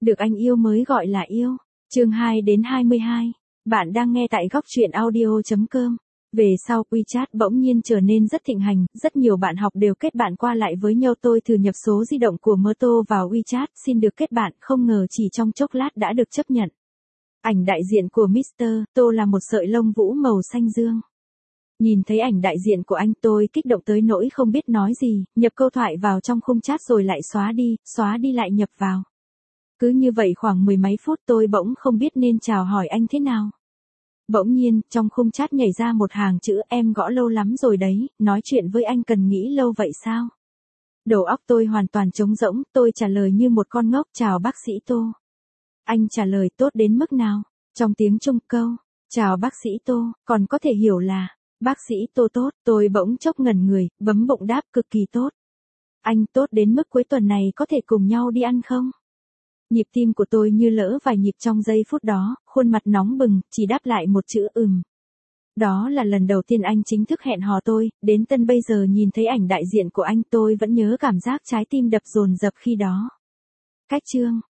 Được anh yêu mới gọi là yêu. Chương 2 đến 22. Bạn đang nghe tại góc truyện audio.com. Về sau, WeChat bỗng nhiên trở nên rất thịnh hành, rất nhiều bạn học đều kết bạn qua lại với nhau. Tôi thử nhập số di động của Mơ Tô vào WeChat, xin được kết bạn, không ngờ chỉ trong chốc lát đã được chấp nhận. Ảnh đại diện của Mr. Tô là một sợi lông vũ màu xanh dương. Nhìn thấy ảnh đại diện của anh tôi kích động tới nỗi không biết nói gì, nhập câu thoại vào trong khung chat rồi lại xóa đi lại nhập vào. Cứ như vậy khoảng mười mấy phút tôi bỗng không biết nên chào hỏi anh thế nào. Bỗng nhiên, trong khung chat nhảy ra một hàng chữ em gõ lâu lắm rồi đấy, nói chuyện với anh cần nghĩ lâu vậy sao? Đầu óc tôi hoàn toàn trống rỗng, tôi trả lời như một con ngốc chào bác sĩ Tô. Anh trả lời tốt đến mức nào? Trong tiếng Trung câu, chào bác sĩ Tô, còn có thể hiểu là, bác sĩ Tô tốt, tôi bỗng chốc ngẩn người, bấm bụng đáp cực kỳ tốt. Anh tốt đến mức cuối tuần này có thể cùng nhau đi ăn không? Nhịp tim của tôi như lỡ vài nhịp trong giây phút đó, khuôn mặt nóng bừng, chỉ đáp lại một chữ Đó là lần đầu tiên anh chính thức hẹn hò tôi, đến tân bây giờ nhìn thấy ảnh đại diện của anh tôi vẫn nhớ cảm giác trái tim đập dồn dập khi đó. Cách chương